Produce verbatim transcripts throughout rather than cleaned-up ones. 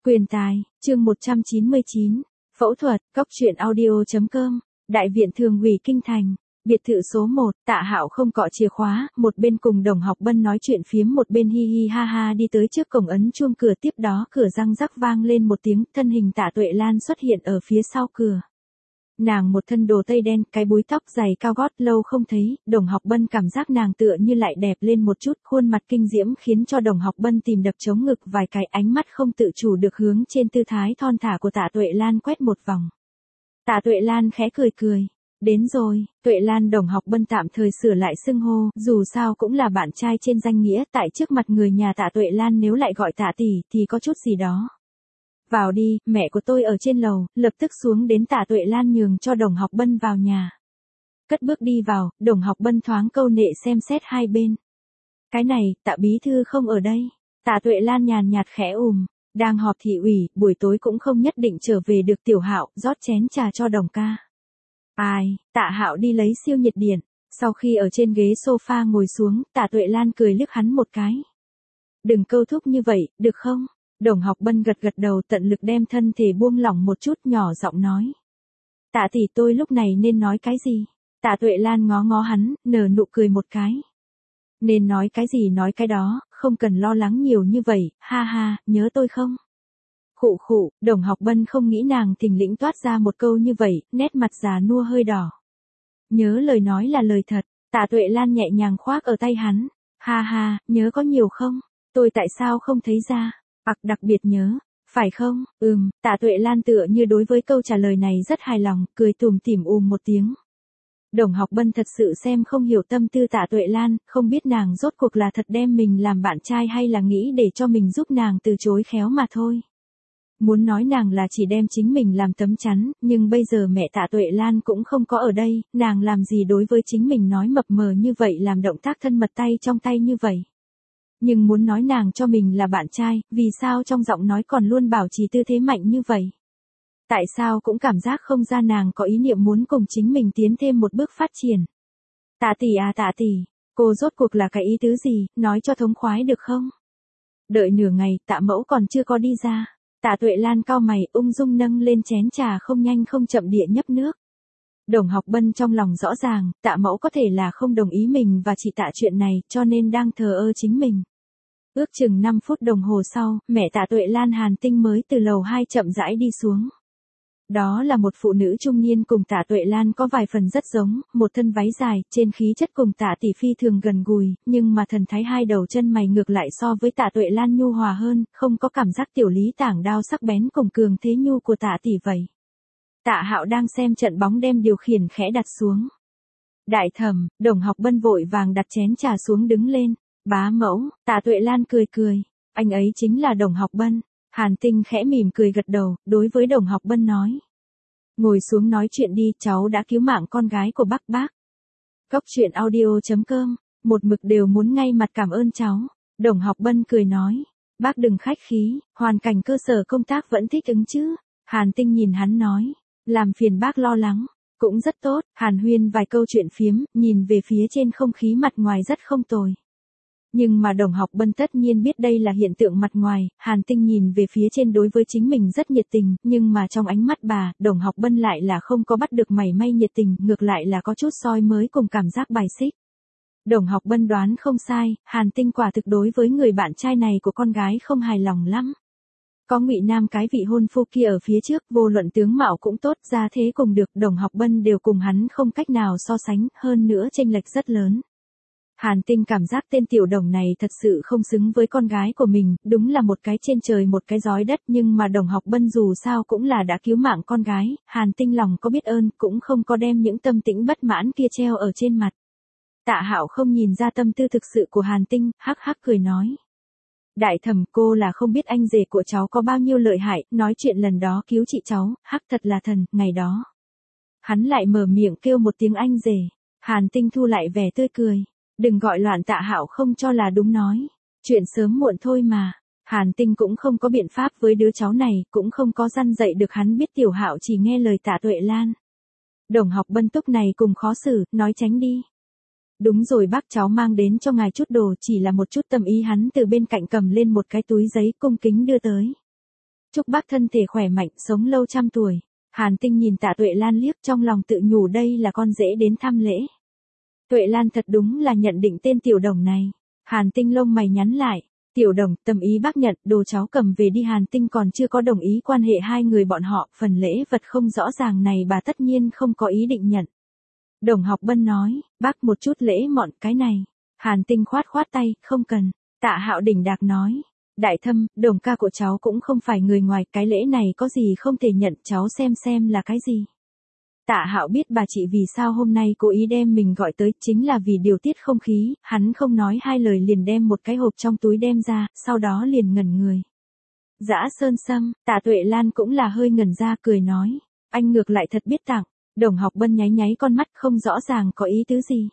Quyền tài, chương một trăm chín mươi chín, phẫu thuật, góc truyện audio.com, Đại viện Thường ủy Kinh Thành, biệt thự số một, Tạ Hạo không cọ chìa khóa, một bên cùng Đồng Học Bân nói chuyện phiếm một bên hi hi ha ha đi tới trước cổng ấn chuông cửa, tiếp đó cửa răng rắc vang lên một tiếng, thân hình Tạ Tuệ Lan xuất hiện ở phía sau cửa. Nàng một thân đồ tây đen, cái búi tóc dày cao gót, lâu không thấy, Đồng Học Bân cảm giác nàng tựa như lại đẹp lên một chút, khuôn mặt kinh diễm khiến cho Đồng Học Bân tìm đập chống ngực vài cái, ánh mắt không tự chủ được hướng trên tư thái thon thả của Tạ Tuệ Lan quét một vòng. Tạ Tuệ Lan khẽ cười cười. Đến rồi, Tuệ Lan. Đồng Học Bân tạm thời sửa lại xưng hô, dù sao cũng là bạn trai trên danh nghĩa, tại trước mặt người nhà Tạ Tuệ Lan nếu lại gọi Tạ tỷ thì có chút gì đó. Vào đi, mẹ của tôi ở trên lầu, lập tức xuống đến. Tạ Tuệ Lan nhường cho Đồng Học Bân vào nhà. Cất bước đi vào, Đồng Học Bân thoáng câu nệ xem xét hai bên. Cái này, Tạ bí thư không ở đây. Tạ Tuệ Lan nhàn nhạt khẽ ùm, đang họp thị ủy, buổi tối cũng không nhất định trở về được. Tiểu Hạo, rót chén trà cho Đồng ca. Ai, Tạ Hạo đi lấy siêu nhiệt điện. Sau khi ở trên ghế sofa ngồi xuống, Tạ Tuệ Lan cười liếc hắn một cái. Đừng câu thúc như vậy, được không? Đồng Học Bân gật gật đầu, tận lực đem thân thể buông lỏng một chút, nhỏ giọng nói. Tạ tỷ, tôi lúc này nên nói cái gì? Tạ Tuệ Lan ngó ngó hắn, nở nụ cười một cái. Nên nói cái gì nói cái đó, không cần lo lắng nhiều như vậy, ha ha, nhớ tôi không? Khụ khụ, Đồng Học Bân không nghĩ nàng thình lĩnh toát ra một câu như vậy, nét mặt già nua hơi đỏ. Nhớ lời nói là lời thật. Tạ Tuệ Lan nhẹ nhàng khoác ở tay hắn. Ha ha, nhớ có nhiều không? Tôi tại sao không thấy ra? Ặc, đặc biệt nhớ, phải không? Ừm, Tạ Tuệ Lan tựa như đối với câu trả lời này rất hài lòng, cười tủm tỉm ùm một tiếng. Đồng Học Bân thật sự xem không hiểu tâm tư Tạ Tuệ Lan, không biết nàng rốt cuộc là thật đem mình làm bạn trai hay là nghĩ để cho mình giúp nàng từ chối khéo mà thôi. Muốn nói nàng là chỉ đem chính mình làm tấm chắn, nhưng bây giờ mẹ Tạ Tuệ Lan cũng không có ở đây, nàng làm gì đối với chính mình nói mập mờ như vậy, làm động tác thân mật tay trong tay như vậy. Nhưng muốn nói nàng cho mình là bạn trai, vì sao trong giọng nói còn luôn bảo trì tư thế mạnh như vậy? Tại sao cũng cảm giác không ra nàng có ý niệm muốn cùng chính mình tiến thêm một bước phát triển? Tạ tỷ à Tạ tỷ, cô rốt cuộc là cái ý tứ gì, nói cho thống khoái được không? Đợi nửa ngày, Tạ mẫu còn chưa có đi ra. Tạ Tuệ Lan cau mày, ung dung nâng lên chén trà, không nhanh không chậm địa nhấp nước. Đồng Học Bân trong lòng rõ ràng, Tạ mẫu có thể là không đồng ý mình và chị Tạ chuyện này, cho nên đang thờ ơ chính mình. Ước chừng năm phút đồng hồ sau, mẹ Tạ Tuệ Lan Hàn Tinh mới từ lầu hai chậm rãi đi xuống. Đó là một phụ nữ trung niên cùng Tạ Tuệ Lan có vài phần rất giống, một thân váy dài, trên khí chất cùng Tạ tỷ phi thường gần gũi, nhưng mà thần thái hai đầu chân mày ngược lại so với Tạ Tuệ Lan nhu hòa hơn, không có cảm giác tiểu lý tảng đao sắc bén cùng cường thế nhu của Tạ tỷ vậy. Tạ Hạo đang xem trận bóng đem điều khiển khẽ đặt xuống. Đại thẩm, Đồng Học Bân vội vàng đặt chén trà xuống đứng lên. Bá mẫu, Tạ Tuệ Lan cười cười, anh ấy chính là Đồng Học Bân. Hàn Tinh khẽ mỉm cười gật đầu, đối với Đồng Học Bân nói. Ngồi xuống nói chuyện đi, cháu đã cứu mạng con gái của bác bác. Góc truyện audio.com, một mực đều muốn ngay mặt cảm ơn cháu. Đồng Học Bân cười nói, bác đừng khách khí, hoàn cảnh cơ sở công tác vẫn thích ứng chứ. Hàn Tinh nhìn hắn nói, làm phiền bác lo lắng, cũng rất tốt. Hàn huyên vài câu chuyện phiếm, nhìn về phía trên không khí mặt ngoài rất không tồi. Nhưng mà Đồng Học Bân tất nhiên biết đây là hiện tượng mặt ngoài, Hàn Tinh nhìn về phía trên đối với chính mình rất nhiệt tình, nhưng mà trong ánh mắt bà, Đồng Học Bân lại là không có bắt được mảy may nhiệt tình, ngược lại là có chút soi mới cùng cảm giác bài xích. Đồng Học Bân đoán không sai, Hàn Tinh quả thực đối với người bạn trai này của con gái không hài lòng lắm. Có Ngụy Nam cái vị hôn phu kia ở phía trước, vô luận tướng mạo cũng tốt, ra thế cùng được, Đồng Học Bân đều cùng hắn không cách nào so sánh, hơn nữa chênh lệch rất lớn. Hàn Tinh cảm giác tên tiểu đồng này thật sự không xứng với con gái của mình, đúng là một cái trên trời một cái giói đất, nhưng mà Đồng Học Bân dù sao cũng là đã cứu mạng con gái, Hàn Tinh lòng có biết ơn, cũng không có đem những tâm tĩnh bất mãn kia treo ở trên mặt. Tạ Hạo không nhìn ra tâm tư thực sự của Hàn Tinh, hắc hắc cười nói. Đại thẩm, cô là không biết anh rể của cháu có bao nhiêu lợi hại, nói chuyện lần đó cứu chị cháu, hắc thật là thần, ngày đó. Hắn lại mở miệng kêu một tiếng anh rể. Hàn Tinh thu lại vẻ tươi cười. Đừng gọi loạn. Tạ Hạo không cho là đúng nói. Chuyện sớm muộn thôi mà. Hàn Tinh cũng không có biện pháp với đứa cháu này, cũng không có răn dạy được hắn, biết Tiểu Hạo chỉ nghe lời Tạ Tuệ Lan. Đồng Học Bân túc này cùng khó xử, nói tránh đi. Đúng rồi bác, cháu mang đến cho ngài chút đồ, chỉ là một chút tâm ý. Hắn từ bên cạnh cầm lên một cái túi giấy cung kính đưa tới. Chúc bác thân thể khỏe mạnh, sống lâu trăm tuổi. Hàn Tinh nhìn Tạ Tuệ Lan liếc, trong lòng tự nhủ đây là con rể đến thăm lễ. Tuệ Lan thật đúng là nhận định tên Tiểu Đồng này. Hàn Tinh lông mày nhắn lại. Tiểu Đồng, tâm ý bác nhận, đồ cháu cầm về đi. Hàn Tinh còn chưa có đồng ý quan hệ hai người bọn họ, phần lễ vật không rõ ràng này bà tất nhiên không có ý định nhận. Đồng Học Bân nói, bác một chút lễ mọn cái này. Hàn Tinh khoát khoát tay, không cần. Tạ Hạo đỉnh đạc nói, Đại Thâm, Đồng ca của cháu cũng không phải người ngoài, cái lễ này có gì không thể nhận, cháu xem xem là cái gì. Tạ Hạo biết bà chị vì sao hôm nay cố ý đem mình gọi tới, chính là vì điều tiết không khí, hắn không nói hai lời liền đem một cái hộp trong túi đem ra, sau đó liền ngẩn người. Dã sơn sâm, Tạ Tuệ Lan cũng là hơi ngẩn ra, cười nói, anh ngược lại thật biết tặng. Đồng Học Bân nháy nháy con mắt, không rõ ràng có ý tứ gì.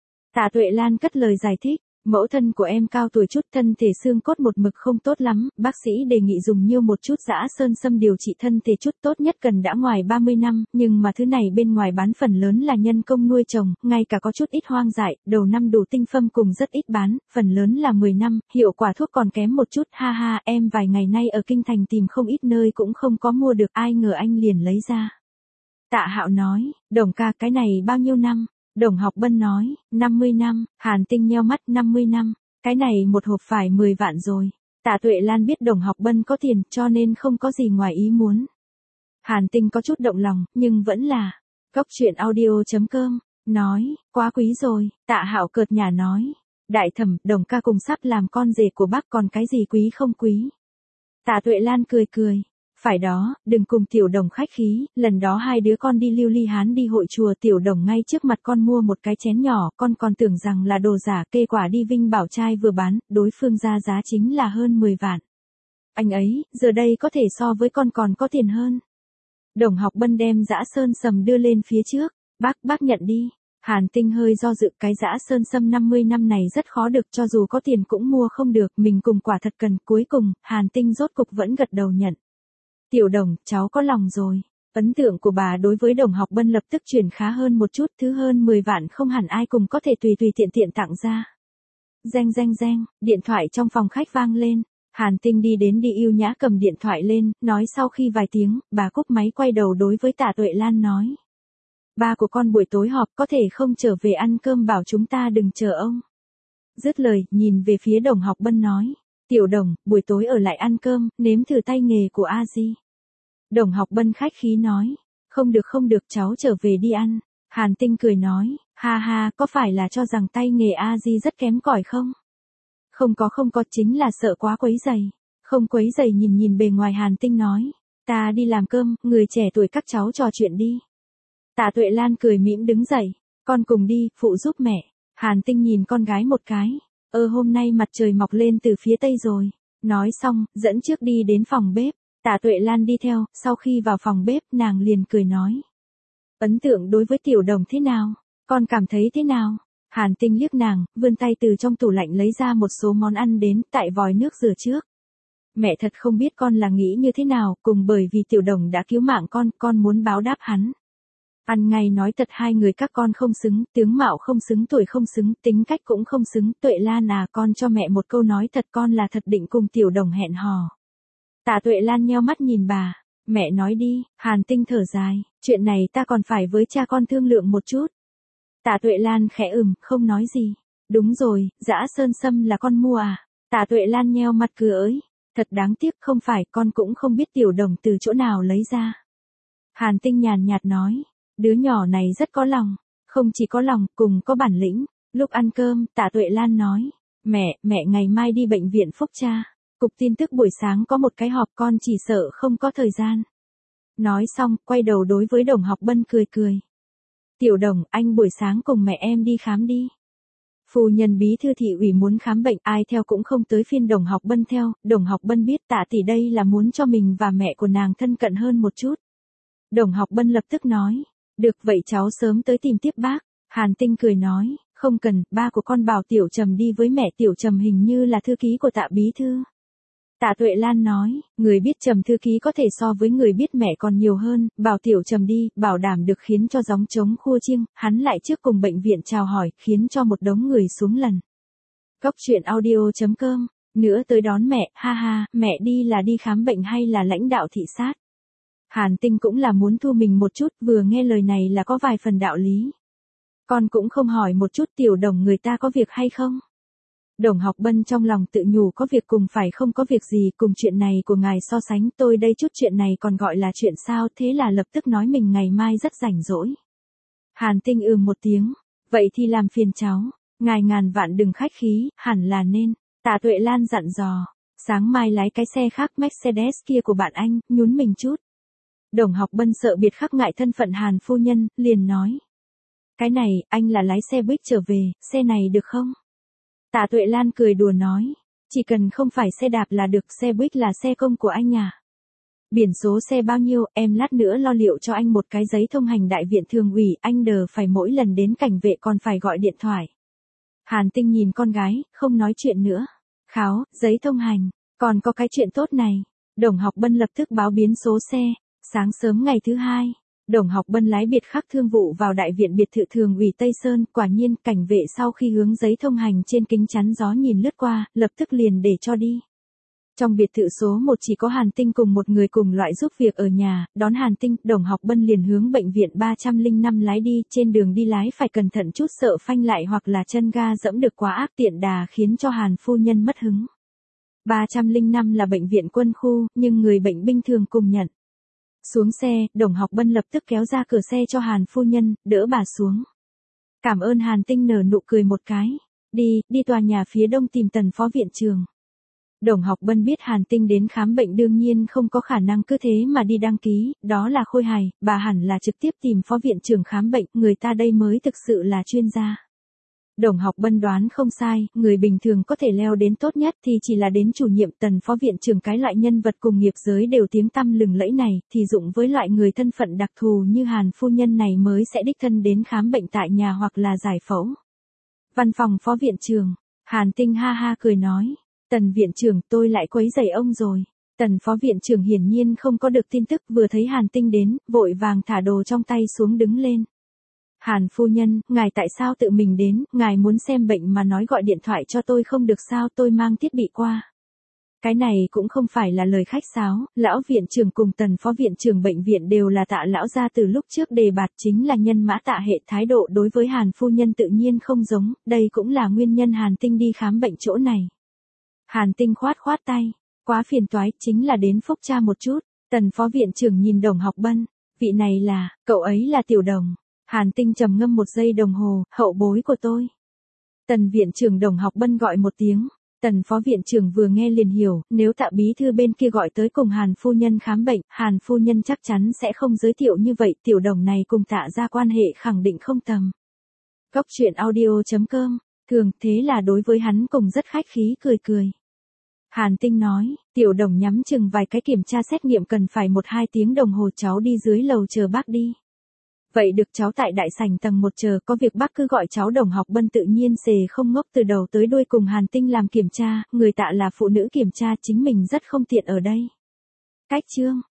Tạ Tuệ Lan cất lời giải thích, mẫu thân của em cao tuổi chút, thân thể xương cốt một mực không tốt lắm, bác sĩ đề nghị dùng nhiêu một chút dã sơn sâm điều trị thân thể chút, tốt nhất cần đã ngoài ba mươi năm, nhưng mà thứ này bên ngoài bán phần lớn là nhân công nuôi trồng, ngay cả có chút ít hoang dại, đầu năm đủ tinh phẩm cùng rất ít bán, phần lớn là mười năm, hiệu quả thuốc còn kém một chút, ha ha, em vài ngày nay ở kinh thành tìm không ít nơi cũng không có mua được, ai ngờ anh liền lấy ra. Tạ Hạo nói, Đồng ca cái này bao nhiêu năm? Đồng Học Bân nói, năm mươi năm, Hàn Tinh nheo mắt, năm mươi năm, cái này một hộp phải mười vạn rồi. Tạ Tuệ Lan biết Đồng Học Bân có tiền, cho nên không có gì ngoài ý muốn. Hàn Tinh có chút động lòng, nhưng vẫn là, Cốc truyện audio chấm com, nói, quá quý rồi. Tạ Hạo cợt nhả nói, Đại Thẩm, Đồng ca cùng sắp làm con rể của bác, còn cái gì quý không quý. Tạ Tuệ Lan cười cười. Phải đó, đừng cùng Tiểu Đồng khách khí, lần đó hai đứa con đi Lưu Ly Hán đi hội chùa, Tiểu Đồng ngay trước mặt con mua một cái chén nhỏ, con còn tưởng rằng là đồ giả, kết quả đi Vinh Bảo trai vừa bán, đối phương ra giá chính là hơn mười vạn. Anh ấy, giờ đây có thể so với con còn có tiền hơn. Đồng Học Bân đem dã sơn sầm đưa lên phía trước, bác, bác nhận đi. Hàn Tinh hơi do dự, cái dã sơn sâm năm mươi năm này rất khó được, cho dù có tiền cũng mua không được, mình cùng quả thật cần, cuối cùng, Hàn Tinh rốt cục vẫn gật đầu nhận. Tiểu Đồng, cháu có lòng rồi. Ấn tượng của bà đối với Đồng Học Bân lập tức chuyển khá hơn một chút, thứ hơn mười vạn không hẳn ai cùng có thể tùy tùy tiện tiện tặng ra. Reng reng reng, điện thoại trong phòng khách vang lên. Hàn Tinh đi đến đi yêu nhã cầm điện thoại lên, nói sau khi vài tiếng, bà cúp máy quay đầu đối với Tạ Tuệ Lan nói. Ba của con buổi tối họp có thể không trở về ăn cơm, bảo chúng ta đừng chờ ông. Dứt lời, nhìn về phía Đồng Học Bân nói. Tiểu Đồng, buổi tối ở lại ăn cơm, nếm thử tay nghề của A Di. Đồng Học Bân khách khí nói, không được không được, cháu trở về đi ăn. Hàn Tinh cười nói, ha ha, có phải là cho rằng tay nghề A Di rất kém cỏi không? Không có không có, chính là sợ quá quấy rầy. Không quấy rầy, nhìn nhìn bề ngoài Hàn Tinh nói, ta đi làm cơm, người trẻ tuổi các cháu trò chuyện đi. Tạ Tuệ Lan cười mỉm đứng dậy, con cùng đi, phụ giúp mẹ. Hàn Tinh nhìn con gái một cái. Ơ hôm nay mặt trời mọc lên từ phía tây rồi. Nói xong, dẫn trước đi đến phòng bếp. Tạ Tuệ Lan đi theo, sau khi vào phòng bếp, nàng liền cười nói. Ấn tượng đối với Tiểu Đồng thế nào? Con cảm thấy thế nào? Hàn Tinh liếc nàng, vươn tay từ trong tủ lạnh lấy ra một số món ăn đến, tại vòi nước rửa trước. Mẹ thật không biết con là nghĩ như thế nào, cùng bởi vì Tiểu Đồng đã cứu mạng con, con muốn báo đáp hắn. Ăn ngay nói thật, hai người các con không xứng, tướng mạo không xứng, tuổi không xứng, tính cách cũng không xứng. Tuệ Lan à, con cho mẹ một câu nói thật, con là thật định cùng Tiểu Đồng hẹn hò. Tạ Tuệ Lan nheo mắt nhìn bà, mẹ nói đi. Hàn Tinh thở dài, chuyện này ta còn phải với cha con thương lượng một chút. Tạ Tuệ Lan khẽ ừm, không nói gì. Đúng rồi, dã sơn sâm là con mua à? Tạ Tuệ Lan nheo mặt cười ới, thật đáng tiếc, không phải, con cũng không biết Tiểu Đồng từ chỗ nào lấy ra. Hàn Tinh nhàn nhạt nói. Đứa nhỏ này rất có lòng, không chỉ có lòng, cùng có bản lĩnh. Lúc ăn cơm, Tạ Tuệ Lan nói, mẹ, mẹ ngày mai đi bệnh viện phúc tra. Cục tin tức buổi sáng có một cái họp, con chỉ sợ không có thời gian. Nói xong, quay đầu đối với Đồng Học Bân cười cười. Tiểu Đồng, anh buổi sáng cùng mẹ em đi khám đi. Phu nhân bí thư thị ủy muốn khám bệnh, ai theo cũng không tới phiên Đồng Học Bân theo. Đồng Học Bân biết Tạ tỷ đây là muốn cho mình và mẹ của nàng thân cận hơn một chút. Đồng Học Bân lập tức nói. Được vậy cháu sớm tới tìm tiếp bác. Hàn Tinh cười nói, không cần, ba của con bảo Tiểu Trầm đi với mẹ. Tiểu Trầm hình như là thư ký của Tạ bí thư. Tạ Tuệ Lan nói, người biết Trầm thư ký có thể so với người biết mẹ còn nhiều hơn, bảo Tiểu Trầm đi, bảo đảm được khiến cho gióng trống khua chiêng. Hắn lại trước cùng bệnh viện chào hỏi, khiến cho một đống người xuống lần. Cốc truyện audio chấm com nữa tới đón mẹ, ha ha, mẹ đi là đi khám bệnh hay là lãnh đạo thị sát? Hàn Tinh cũng là muốn thu mình một chút, vừa nghe lời này là có vài phần đạo lý. Con cũng không hỏi một chút Tiểu Đồng người ta có việc hay không? Đồng Học Bân trong lòng tự nhủ có việc cùng phải không có việc gì, cùng chuyện này của ngài so sánh tôi đây chút chuyện này còn gọi là chuyện sao, thế là lập tức nói mình ngày mai rất rảnh rỗi. Hàn Tinh ừm một tiếng, vậy thì làm phiền cháu, ngài ngàn vạn đừng khách khí, hẳn là nên. Tạ Tuệ Lan dặn dò, sáng mai lái cái xe khác Mercedes kia của bạn anh, nhún mình chút. Đồng Học Bân sợ biệt khắc ngại thân phận Hàn phu nhân, liền nói. Cái này, anh là lái xe buýt trở về, xe này được không? Tạ Tuệ Lan cười đùa nói, chỉ cần không phải xe đạp là được, xe buýt là xe công của anh à. Biển số xe bao nhiêu, em lát nữa lo liệu cho anh một cái giấy thông hành đại viện thường ủy, anh đờ phải mỗi lần đến cảnh vệ còn phải gọi điện thoại. Hàn Tinh nhìn con gái, không nói chuyện nữa. Kháo, giấy thông hành, còn có cái chuyện tốt này. Đồng Học Bân lập tức báo biến số xe. Sáng sớm ngày thứ hai, Đồng Học Bân lái biệt khắc thương vụ vào đại viện biệt thự thường ủy Tây Sơn, quả nhiên cảnh vệ sau khi hướng giấy thông hành trên kính chắn gió nhìn lướt qua, lập tức liền để cho đi. Trong biệt thự số một chỉ có Hàn Tinh cùng một người cùng loại giúp việc ở nhà, đón Hàn Tinh, Đồng Học Bân liền hướng bệnh viện ba trăm lẻ năm lái đi, trên đường đi lái phải cẩn thận chút sợ phanh lại hoặc là chân ga dẫm được quá ác tiện đà khiến cho Hàn phu nhân mất hứng. ba trăm lẻ năm là bệnh viện quân khu, nhưng người bệnh binh thường cùng nhận. Xuống xe, Đồng Học Bân lập tức kéo ra cửa xe cho Hàn phu nhân, đỡ bà xuống. Cảm ơn. Hàn Tinh nở nụ cười một cái. Đi, đi tòa nhà phía đông tìm Tần phó viện trưởng. Đồng Học Bân biết Hàn Tinh đến khám bệnh đương nhiên không có khả năng cứ thế mà đi đăng ký, đó là khôi hài, bà hẳn là trực tiếp tìm phó viện trưởng khám bệnh, người ta đây mới thực sự là chuyên gia. Đồng Học Bân đoán không sai, người bình thường có thể leo đến tốt nhất thì chỉ là đến chủ nhiệm. Tần phó viện trưởng cái loại nhân vật cùng nghiệp giới đều tiếng tăm lừng lẫy này, thì dụng với loại người thân phận đặc thù như Hàn phu nhân này mới sẽ đích thân đến khám bệnh tại nhà hoặc là giải phẫu. Văn phòng phó viện trưởng, Hàn Tinh ha ha cười nói, Tần viện trưởng tôi lại quấy rầy ông rồi. Tần phó viện trưởng hiển nhiên không có được tin tức, vừa thấy Hàn Tinh đến, vội vàng thả đồ trong tay xuống đứng lên. Hàn phu nhân, ngài tại sao tự mình đến, ngài muốn xem bệnh mà nói gọi điện thoại cho tôi không được sao, tôi mang thiết bị qua. Cái này cũng không phải là lời khách sáo, lão viện trưởng cùng Tần phó viện trưởng bệnh viện đều là Tạ lão gia từ lúc trước đề bạt, chính là nhân mã Tạ hệ, thái độ đối với Hàn phu nhân tự nhiên không giống, đây cũng là nguyên nhân Hàn Tinh đi khám bệnh chỗ này. Hàn Tinh khoát khoát tay, quá phiền toái, chính là đến phúc tra một chút. Tần phó viện trưởng nhìn Đồng Học Bân, vị này là, cậu ấy là Tiểu Đồng. Hàn Tinh trầm ngâm một giây đồng hồ, hậu bối của tôi. Tần viện trưởng. Đồng Học Bân gọi một tiếng. Tần phó viện trưởng vừa nghe liền hiểu, nếu Tạ bí thư bên kia gọi tới cùng Hàn phu nhân khám bệnh, Hàn phu nhân chắc chắn sẽ không giới thiệu như vậy, Tiểu Đồng này cùng Tạ ra quan hệ khẳng định không tầm. Góc truyện audio chấm com, thường thế là đối với hắn cùng rất khách khí cười cười. Hàn Tinh nói, Tiểu Đồng nhắm chừng vài cái kiểm tra xét nghiệm cần phải một hai tiếng đồng hồ, cháu đi dưới lầu chờ bác đi. Vậy được, cháu tại đại sảnh tầng một chờ, có việc bác cứ gọi cháu. Đồng Học Bân tự nhiên xề không ngốc, từ đầu tới đuôi cùng Hàn Tinh làm kiểm tra, người Tạ là phụ nữ kiểm tra, chính mình rất không tiện ở đây. Cách chương